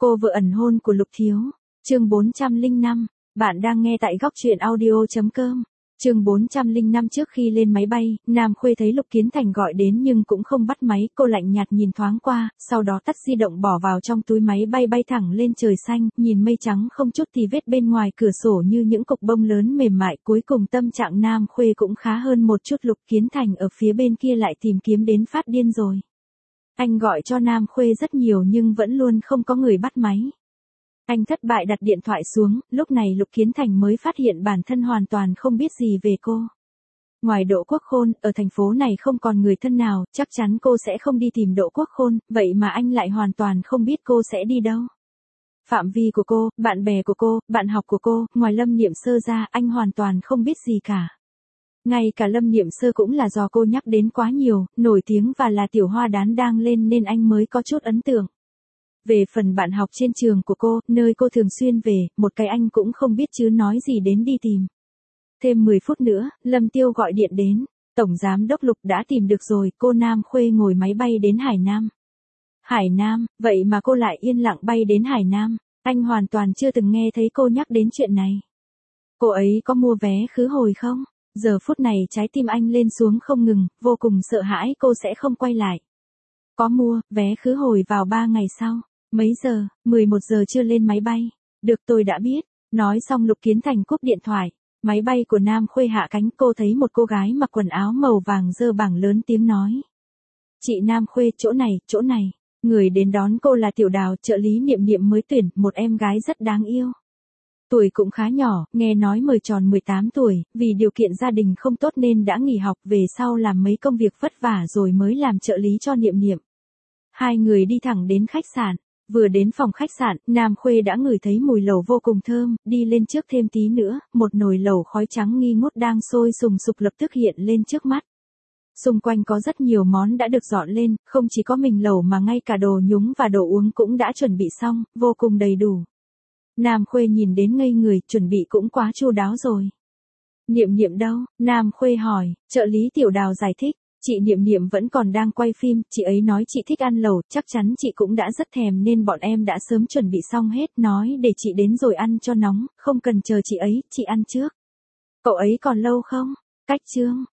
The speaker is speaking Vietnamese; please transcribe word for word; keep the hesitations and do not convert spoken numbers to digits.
Cô vợ ẩn hôn của Lục Thiếu. Chương bốn trăm lẻ năm, bạn đang nghe tại góc truyện audio chấm com. Chương bốn trăm lẻ năm trước khi lên máy bay, Nam Khuê thấy Lục Kiến Thành gọi đến nhưng cũng không bắt máy, cô lạnh nhạt nhìn thoáng qua, sau đó tắt di động bỏ vào trong túi máy bay bay thẳng lên trời xanh, nhìn mây trắng không chút tì vết bên ngoài cửa sổ như những cục bông lớn mềm mại, cuối cùng tâm trạng Nam Khuê cũng khá hơn một chút. Lục Kiến Thành ở phía bên kia lại tìm kiếm đến phát điên rồi. Anh gọi cho Nam Khuê rất nhiều nhưng vẫn luôn không có người bắt máy. Anh thất bại đặt điện thoại xuống, lúc này Lục Kiến Thành mới phát hiện bản thân hoàn toàn không biết gì về cô. Ngoài Đỗ Quốc Khôn, ở thành phố này không còn người thân nào, chắc chắn cô sẽ không đi tìm Đỗ Quốc Khôn, vậy mà anh lại hoàn toàn không biết cô sẽ đi đâu. Phạm vi của cô, bạn bè của cô, bạn học của cô, ngoài Lâm Niệm Sơ ra, anh hoàn toàn không biết gì cả. Ngay cả Lâm Niệm Sơ cũng là do cô nhắc đến quá nhiều, nổi tiếng và là tiểu hoa đán đang lên nên anh mới có chút ấn tượng. Về phần bạn học trên trường của cô, nơi cô thường xuyên về, một cái anh cũng không biết chứ nói gì đến đi tìm. Thêm mười phút nữa, Lâm Tiêu gọi điện đến. Tổng giám đốc Lục đã tìm được rồi, cô Nam Khuê ngồi máy bay đến Hải Nam. Hải Nam, vậy mà cô lại yên lặng bay đến Hải Nam. Anh hoàn toàn chưa từng nghe thấy cô nhắc đến chuyện này. Cô ấy có mua vé khứ hồi không? Giờ phút này trái tim anh lên xuống không ngừng, vô cùng sợ hãi cô sẽ không quay lại. Có mua, vé khứ hồi vào ba ngày sau. Mấy giờ? mười một giờ chưa lên máy bay. Được, tôi đã biết. Nói xong Lục Kiến Thành cúp điện thoại. Máy bay của Nam Khuê hạ cánh, cô thấy một cô gái mặc quần áo màu vàng giơ bảng lớn tiếng nói. Chị Nam Khuê, chỗ này, chỗ này. Người đến đón cô là Tiểu Đào, trợ lý Niệm Niệm mới tuyển, một em gái rất đáng yêu. Tuổi cũng khá nhỏ, nghe nói mới tròn mười tám tuổi, vì điều kiện gia đình không tốt nên đã nghỉ học, về sau làm mấy công việc vất vả rồi mới làm trợ lý cho Niệm Niệm. Hai người đi thẳng đến khách sạn. Vừa đến phòng khách sạn, Nam Khuê đã ngửi thấy mùi lẩu vô cùng thơm, đi lên trước thêm tí nữa, một nồi lẩu khói trắng nghi ngút đang sôi sùng sục lập tức hiện lên trước mắt. Xung quanh có rất nhiều món đã được dọn lên, không chỉ có mình lẩu mà ngay cả đồ nhúng và đồ uống cũng đã chuẩn bị xong, vô cùng đầy đủ. Nam Khuê nhìn đến ngây người, chuẩn bị cũng quá chu đáo rồi. Niệm Niệm đâu? Nam Khuê hỏi, trợ lý Tiểu Đào giải thích. Chị Niệm Niệm vẫn còn đang quay phim, chị ấy nói chị thích ăn lẩu, chắc chắn chị cũng đã rất thèm nên bọn em đã sớm chuẩn bị xong hết, nói để chị đến rồi ăn cho nóng, không cần chờ chị ấy, chị ăn trước. Cậu ấy còn lâu không? Cách chương,